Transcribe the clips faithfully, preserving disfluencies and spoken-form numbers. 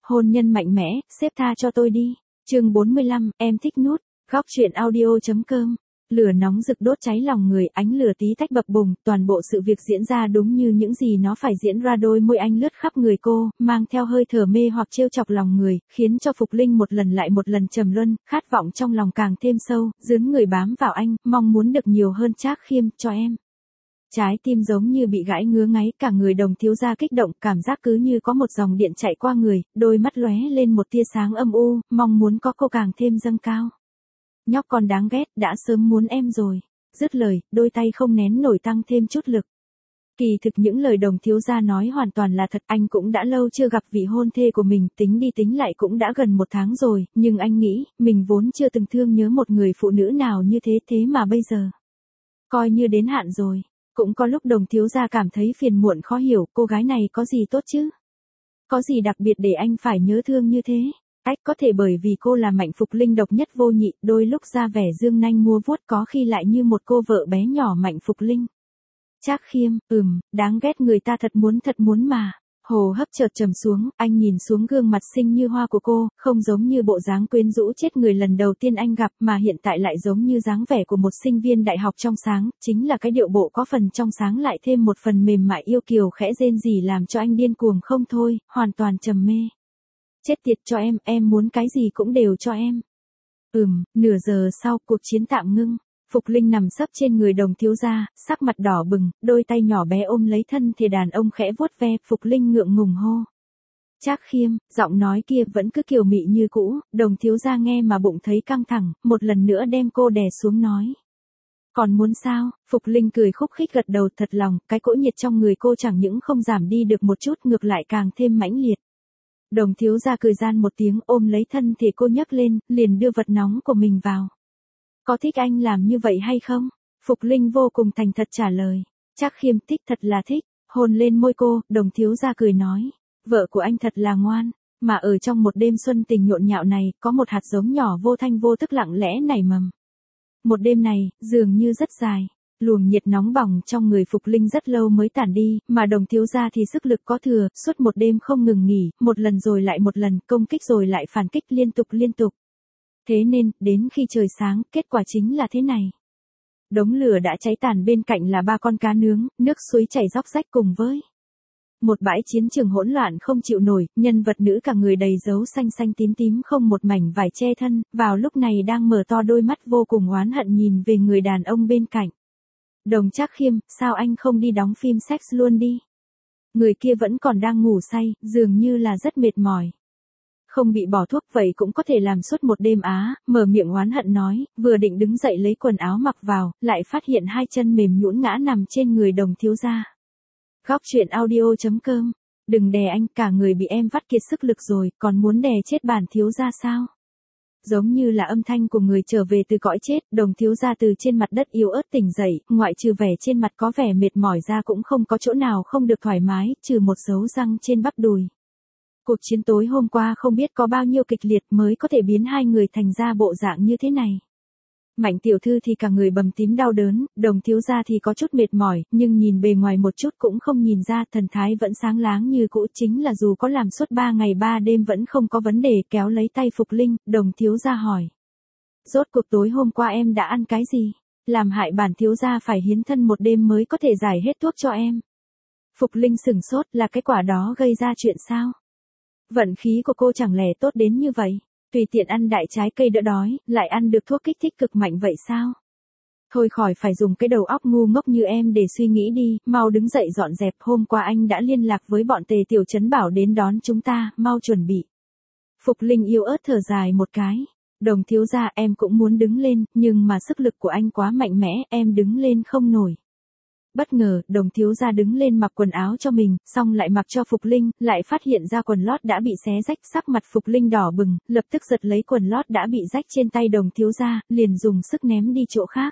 Hôn nhân mạnh mẽ, sếp tha cho tôi đi. Chương bốn mươi lăm, em thích nút. Góc truyện audio.com. Lửa nóng rực đốt cháy lòng người, ánh lửa tí tách bập bùng, toàn bộ sự việc diễn ra đúng như những gì nó phải diễn ra. Đôi môi anh lướt khắp người cô, mang theo hơi thở mê hoặc trêu chọc lòng người, khiến cho Phục Linh một lần lại một lần trầm luân, khát vọng trong lòng càng thêm sâu, dướn người bám vào anh, mong muốn được nhiều hơn. Trác Khiêm, cho em. Trái tim giống như bị gãi ngứa ngáy, cả người Đồng thiếu gia kích động, cảm giác cứ như có một dòng điện chạy qua người, đôi mắt lóe lên một tia sáng âm u, mong muốn có cô càng thêm dâng cao. Nhóc con đáng ghét, đã sớm muốn em rồi. Dứt lời, đôi tay không nén nổi tăng thêm chút lực. Kỳ thực những lời Đồng thiếu gia nói hoàn toàn là thật, anh cũng đã lâu chưa gặp vị hôn thê của mình, tính đi tính lại cũng đã gần một tháng rồi, nhưng anh nghĩ, mình vốn chưa từng thương nhớ một người phụ nữ nào như thế, thế mà bây giờ, coi như đến hạn rồi. Cũng có lúc Đồng thiếu gia cảm thấy phiền muộn khó hiểu, cô gái này có gì tốt chứ? Có gì đặc biệt để anh phải nhớ thương như thế? Ách, có thể bởi vì cô là Mạnh Phục Linh độc nhất vô nhị, đôi lúc ra vẻ dương nanh múa vuốt, có khi lại như một cô vợ bé nhỏ Mạnh Phục Linh. Trác Khiêm, ừm, đáng ghét, người ta thật muốn thật muốn mà. Hồ hấp chợt trầm xuống, anh nhìn xuống gương mặt xinh như hoa của cô, không giống như bộ dáng quyến rũ chết người lần đầu tiên anh gặp, mà hiện tại lại giống như dáng vẻ của một sinh viên đại học trong sáng, chính là cái điệu bộ có phần trong sáng lại thêm một phần mềm mại yêu kiều khẽ rên rỉ làm cho anh điên cuồng không thôi, hoàn toàn trầm mê. Chết tiệt, cho em, em muốn cái gì cũng đều cho em. Ừm, nửa giờ sau, cuộc chiến tạm ngưng. Phục Linh nằm sấp trên người Đồng thiếu gia, sắc mặt đỏ bừng, đôi tay nhỏ bé ôm lấy thân thể đàn ông khẽ vuốt ve, Phục Linh ngượng ngùng hô. Trác Khiêm, giọng nói kia vẫn cứ kiều mị như cũ, Đồng thiếu gia nghe mà bụng thấy căng thẳng, một lần nữa đem cô đè xuống nói. Còn muốn sao? Phục Linh cười khúc khích gật đầu, thật lòng, cái cỗ nhiệt trong người cô chẳng những không giảm đi được một chút, ngược lại càng thêm mãnh liệt. Đồng thiếu gia cười gian một tiếng, ôm lấy thân thể cô nhấc lên, liền đưa vật nóng của mình vào. Có thích anh làm như vậy hay không? Phục Linh vô cùng thành thật trả lời. Trác Khiêm, thích, thật là thích. Hôn lên môi cô, Đồng thiếu gia cười nói. Vợ của anh thật là ngoan. Mà ở trong một đêm xuân tình nhộn nhạo này, có một hạt giống nhỏ vô thanh vô tức lặng lẽ nảy mầm. Một đêm này, dường như rất dài. Luồng nhiệt nóng bỏng trong người Phục Linh rất lâu mới tản đi, mà Đồng thiếu gia thì sức lực có thừa, suốt một đêm không ngừng nghỉ, một lần rồi lại một lần, công kích rồi lại phản kích liên tục liên tục. Thế nên, đến khi trời sáng, kết quả chính là thế này. Đống lửa đã cháy tàn, bên cạnh là ba con cá nướng, nước suối chảy róc rách cùng với một bãi chiến trường hỗn loạn không chịu nổi, nhân vật nữ cả người đầy dấu xanh xanh tím tím không một mảnh vải che thân, vào lúc này đang mở to đôi mắt vô cùng oán hận nhìn về người đàn ông bên cạnh. Đồng Trác Khiêm, sao anh không đi đóng phim sex luôn đi? Người kia vẫn còn đang ngủ say, dường như là rất mệt mỏi. Không bị bỏ thuốc vậy cũng có thể làm suốt một đêm á, mở miệng oán hận nói, vừa định đứng dậy lấy quần áo mặc vào, lại phát hiện hai chân mềm nhũn ngã nằm trên người Đồng thiếu gia. Góc truyện audio.com. Đừng đè anh, cả người bị em vắt kiệt sức lực rồi, còn muốn đè chết bản thiếu gia sao? Giống như là âm thanh của người trở về từ cõi chết, Đồng thiếu gia từ trên mặt đất yếu ớt tỉnh dậy, ngoại trừ vẻ trên mặt có vẻ mệt mỏi ra cũng không có chỗ nào không được thoải mái, trừ một dấu răng trên bắp đùi. Cuộc chiến tối hôm qua không biết có bao nhiêu kịch liệt mới có thể biến hai người thành ra bộ dạng như thế này. Mạnh tiểu thư thì cả người bầm tím đau đớn, Đồng thiếu gia thì có chút mệt mỏi, nhưng nhìn bề ngoài một chút cũng không nhìn ra, thần thái vẫn sáng láng như cũ, chính là dù có làm suốt ba ngày ba đêm vẫn không có vấn đề. Kéo lấy tay Phục Linh, Đồng thiếu gia hỏi. Rốt cuộc tối hôm qua em đã ăn cái gì? Làm hại bản thiếu gia phải hiến thân một đêm mới có thể giải hết thuốc cho em. Phục Linh sửng sốt, là cái quả đó gây ra chuyện sao? Vận khí của cô chẳng lẽ tốt đến như vậy? Tùy tiện ăn đại trái cây đỡ đói, lại ăn được thuốc kích thích cực mạnh vậy sao? Thôi khỏi phải dùng cái đầu óc ngu ngốc như em để suy nghĩ đi, mau đứng dậy dọn dẹp, hôm qua anh đã liên lạc với bọn Tề Tiểu Trấn bảo đến đón chúng ta, mau chuẩn bị. Phục Linh yếu ớt thở dài một cái. Đồng thiếu gia, em cũng muốn đứng lên, nhưng mà sức lực của anh quá mạnh mẽ, em đứng lên không nổi. Bất ngờ, Đồng thiếu gia đứng lên mặc quần áo cho mình, xong lại mặc cho Phục Linh, lại phát hiện ra quần lót đã bị xé rách, sắc mặt Phục Linh đỏ bừng, lập tức giật lấy quần lót đã bị rách trên tay Đồng thiếu gia, liền dùng sức ném đi chỗ khác.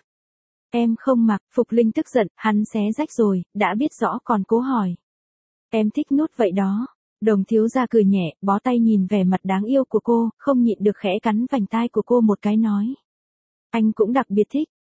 Em không mặc, Phục Linh tức giận, hắn xé rách rồi, đã biết rõ còn cố hỏi. Em thích nút vậy đó. Đồng thiếu gia cười nhẹ, bó tay nhìn vẻ mặt đáng yêu của cô, không nhịn được khẽ cắn vành tai của cô một cái nói. Anh cũng đặc biệt thích.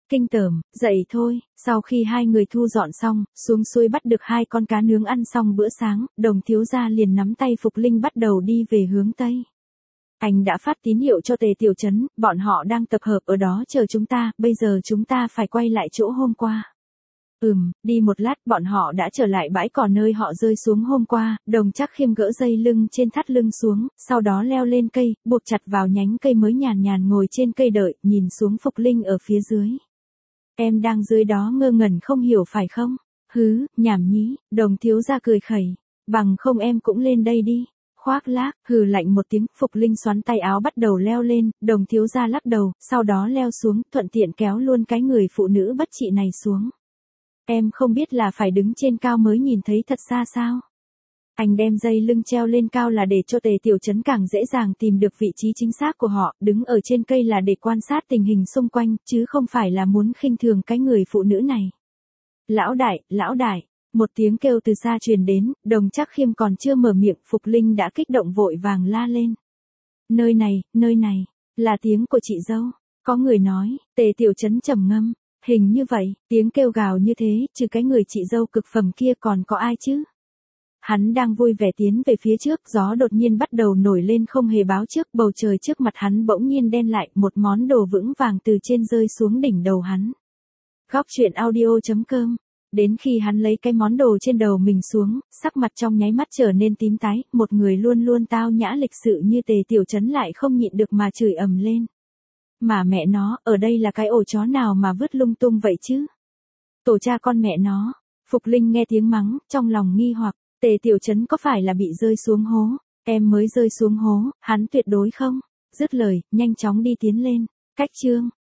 Kinh tởm, dậy thôi. Sau khi hai người thu dọn xong, xuống suối bắt được hai con cá nướng ăn xong bữa sáng, Đồng thiếu gia liền nắm tay Phục Linh bắt đầu đi về hướng Tây. Anh đã phát tín hiệu cho Tề Tiểu Trấn, bọn họ đang tập hợp ở đó chờ chúng ta, bây giờ chúng ta phải quay lại chỗ hôm qua. Ừm, đi một lát bọn họ đã trở lại bãi cỏ nơi họ rơi xuống hôm qua, Đồng Trác Khiêm gỡ dây lưng trên thắt lưng xuống, sau đó leo lên cây, buộc chặt vào nhánh cây mới nhàn nhàn ngồi trên cây đợi, nhìn xuống Phục Linh ở phía dưới. Em đang dưới đó ngơ ngẩn không hiểu phải không? Hứ, nhảm nhí, Đồng thiếu gia cười khẩy. Bằng không em cũng lên đây đi. Khoác lác, hừ lạnh một tiếng, Phục Linh xoắn tay áo bắt đầu leo lên, Đồng thiếu gia lắc đầu, sau đó leo xuống, thuận tiện kéo luôn cái người phụ nữ bất trị này xuống. Em không biết là phải đứng trên cao mới nhìn thấy thật xa sao? Anh đem dây lưng treo lên cao là để cho Tề Tiểu Trấn càng dễ dàng tìm được vị trí chính xác của họ, đứng ở trên cây là để quan sát tình hình xung quanh, chứ không phải là muốn khinh thường cái người phụ nữ này. Lão đại, lão đại, một tiếng kêu từ xa truyền đến, Đồng Trác Khiêm còn chưa mở miệng, Phục Linh đã kích động vội vàng la lên. Nơi này, nơi này, là tiếng của chị dâu, có người nói, Tề Tiểu Trấn trầm ngâm, hình như vậy, tiếng kêu gào như thế, trừ cái người chị dâu cực phẩm kia còn có ai chứ? Hắn đang vui vẻ tiến về phía trước, gió đột nhiên bắt đầu nổi lên không hề báo trước, bầu trời trước mặt hắn bỗng nhiên đen lại, một món đồ vững vàng từ trên rơi xuống đỉnh đầu hắn. Góc truyện audio chấm com. Đến khi hắn lấy cái món đồ trên đầu mình xuống, sắc mặt trong nháy mắt trở nên tím tái, một người luôn luôn tao nhã lịch sự như Tề Tiểu Trấn lại không nhịn được mà chửi ầm lên. Mà mẹ nó, ở đây là cái ổ chó nào mà vứt lung tung vậy chứ? Tổ cha con mẹ nó. Phục Linh nghe tiếng mắng, trong lòng nghi hoặc, Tề Tiểu Trấn có phải là bị rơi xuống hố? Em mới rơi xuống hố, hắn tuyệt đối không. Dứt lời, nhanh chóng đi tiến lên. Cách chương.